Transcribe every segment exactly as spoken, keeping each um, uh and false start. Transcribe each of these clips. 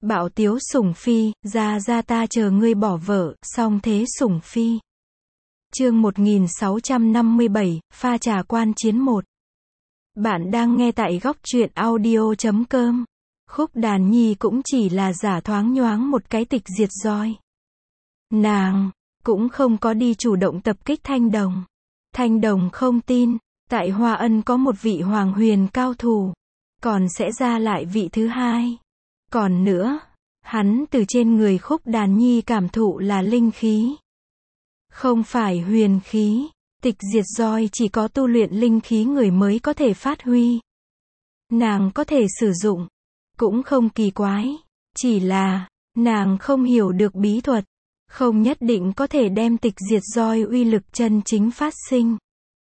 Bạo tiếu sủng phi, ra ra ta chờ ngươi bỏ vợ, song thế sủng phi. Chương một nghìn sáu trăm năm mươi bảy, pha trà quan chiến một. Bạn đang nghe tại góc truyện audio chấm com. Khúc Đàn Nhi cũng chỉ là giả thoáng nhoáng một cái tịch diệt roi. Nàng cũng không có đi chủ động tập kích Thanh Đồng. Thanh Đồng không tin, tại Hoa Ân có một vị hoàng huyền cao thủ, còn sẽ ra lại vị thứ hai. Còn nữa, hắn từ trên người Khúc Đàn Nhi cảm thụ là linh khí, không phải huyền khí. Tịch diệt roi chỉ có tu luyện linh khí người mới có thể phát huy. Nàng có thể sử dụng, cũng không kỳ quái, chỉ là nàng không hiểu được bí thuật, không nhất định có thể đem tịch diệt roi uy lực chân chính phát sinh.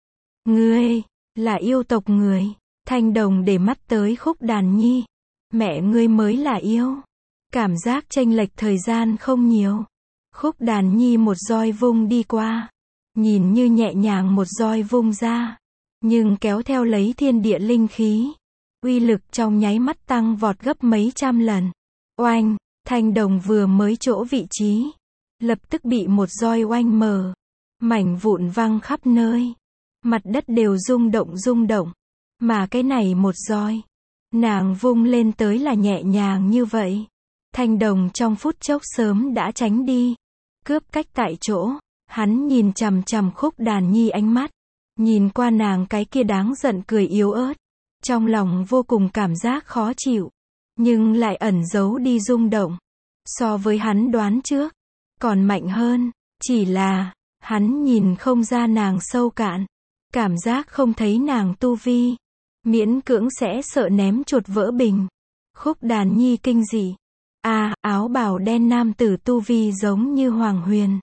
Ngươi là yêu tộc người. Thanh Đồng để mắt tới Khúc Đàn Nhi. Mẹ ngươi mới là yêu. Cảm giác chênh lệch thời gian không nhiều. Khúc Đàn Nhi một roi vung đi qua, nhìn như nhẹ nhàng một roi vung ra, nhưng kéo theo lấy thiên địa linh khí, uy lực trong nháy mắt tăng vọt gấp mấy trăm lần. Oanh, Thanh Đồng vừa mới chỗ vị trí, lập tức bị một roi oanh mở, mảnh vụn văng khắp nơi, mặt đất đều rung động rung động. Mà cái này một roi, nàng vung lên tới là nhẹ nhàng như vậy. Thanh Đồng trong phút chốc sớm đã tránh đi, cướp cách tại chỗ. Hắn nhìn chằm chằm Khúc Đàn Nhi ánh mắt, nhìn qua nàng cái kia đáng giận cười yếu ớt, trong lòng vô cùng cảm giác khó chịu, nhưng lại ẩn giấu đi rung động. So với hắn đoán trước, còn mạnh hơn, chỉ là hắn nhìn không ra nàng sâu cạn, cảm giác không thấy nàng tu vi, miễn cưỡng sẽ sợ ném chuột vỡ bình. Khúc Đàn Nhi kinh dị. A, à, áo bào đen nam tử tu vi giống như Hoàng Huyền,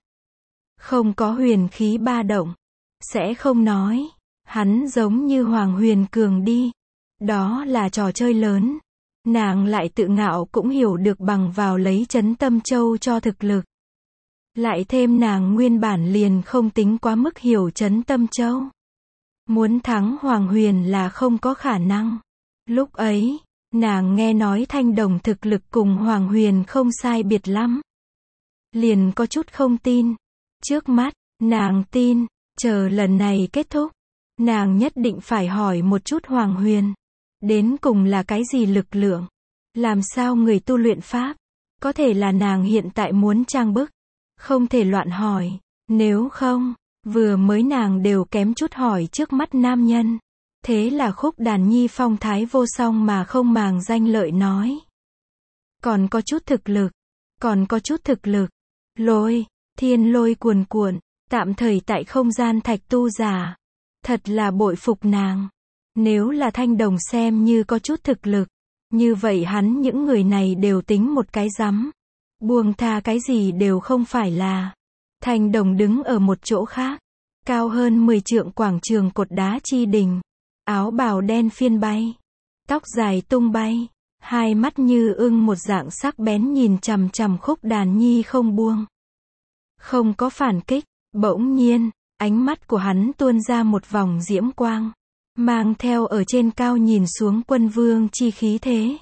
không có huyền khí ba động, sẽ không nói, hắn giống như Hoàng Huyền cường đi. Đó là trò chơi lớn. Nàng lại tự ngạo cũng hiểu được bằng vào lấy Trấn Tâm Châu cho thực lực. Lại thêm nàng nguyên bản liền không tính quá mức hiểu Trấn Tâm Châu. Muốn thắng Hoàng Huyền là không có khả năng. Lúc ấy, nàng nghe nói Thanh Đồng thực lực cùng Hoàng Huyền không sai biệt lắm, liền có chút không tin. Trước mắt, nàng tin, chờ lần này kết thúc, nàng nhất định phải hỏi một chút Hoàng Huyền, đến cùng là cái gì lực lượng, làm sao người tu luyện pháp, có thể là nàng hiện tại muốn trang bức, không thể loạn hỏi, nếu không, vừa mới nàng đều kém chút hỏi trước mắt nam nhân. Thế là Khúc Đàn Nhi phong thái vô song mà không màng danh lợi nói. Còn có chút thực lực, còn có chút thực lực. Lôi, thiên lôi cuồn cuộn, tạm thời tại không gian thạch tu giả. Thật là bội phục nàng. Nếu là Thanh Đồng xem như có chút thực lực, như vậy hắn những người này đều tính một cái rắm. Buông tha cái gì đều không phải là. Thanh Đồng đứng ở một chỗ khác, cao hơn mười trượng quảng trường cột đá chi đình. Áo bào đen phiên bay, tóc dài tung bay, hai mắt như ưng một dạng sắc bén nhìn chằm chằm Khúc Đàn Nhi không buông. Không có phản kích, bỗng nhiên, ánh mắt của hắn tuôn ra một vòng diễm quang, mang theo ở trên cao nhìn xuống quân vương chi khí thế.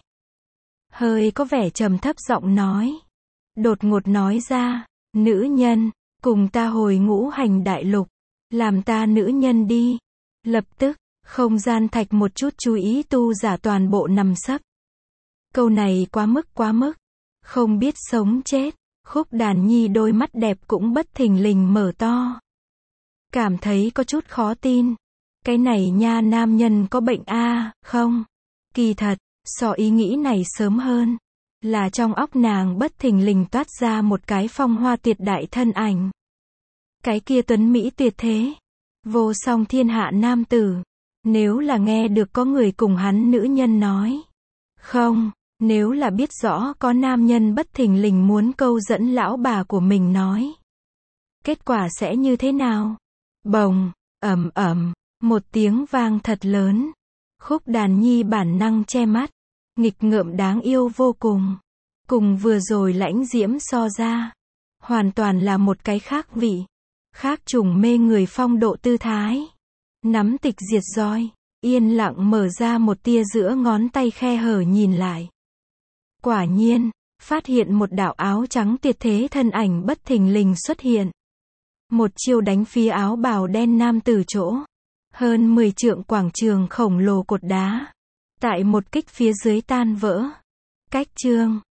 Hơi có vẻ trầm thấp giọng nói, đột ngột nói ra, nữ nhân, cùng ta hồi ngũ hành đại lục, làm ta nữ nhân đi. Lập tức, không gian thạch một chút chú ý tu giả toàn bộ nằm sấp. Câu này quá mức quá mức, không biết sống chết. Khúc Đàn Nhi đôi mắt đẹp cũng bất thình lình mở to, cảm thấy có chút khó tin. Cái này nha nam nhân có bệnh a à, không? Kỳ thật, so ý nghĩ này sớm hơn, là trong óc nàng bất thình lình toát ra một cái phong hoa tuyệt đại thân ảnh. Cái kia tuấn mỹ tuyệt thế, vô song thiên hạ nam tử. Nếu là nghe được có người cùng hắn nữ nhân nói, không, nếu là biết rõ có nam nhân bất thình lình muốn câu dẫn lão bà của mình nói, kết quả sẽ như thế nào? Bồng, ầm ầm, một tiếng vang thật lớn. Khúc Đàn Nhi bản năng che mắt, nghịch ngợm đáng yêu vô cùng, cùng vừa rồi lãnh diễm so ra, hoàn toàn là một cái khác vị, khác trùng mê người phong độ tư thái. Nắm tịch diệt roi, yên lặng mở ra một tia giữa ngón tay khe hở nhìn lại. Quả nhiên, phát hiện một đạo áo trắng tuyệt thế thân ảnh bất thình lình xuất hiện. Một chiêu đánh phía áo bào đen nam tử chỗ. Hơn mười trượng quảng trường khổng lồ cột đá. Tại một kích phía dưới tan vỡ. Cách chương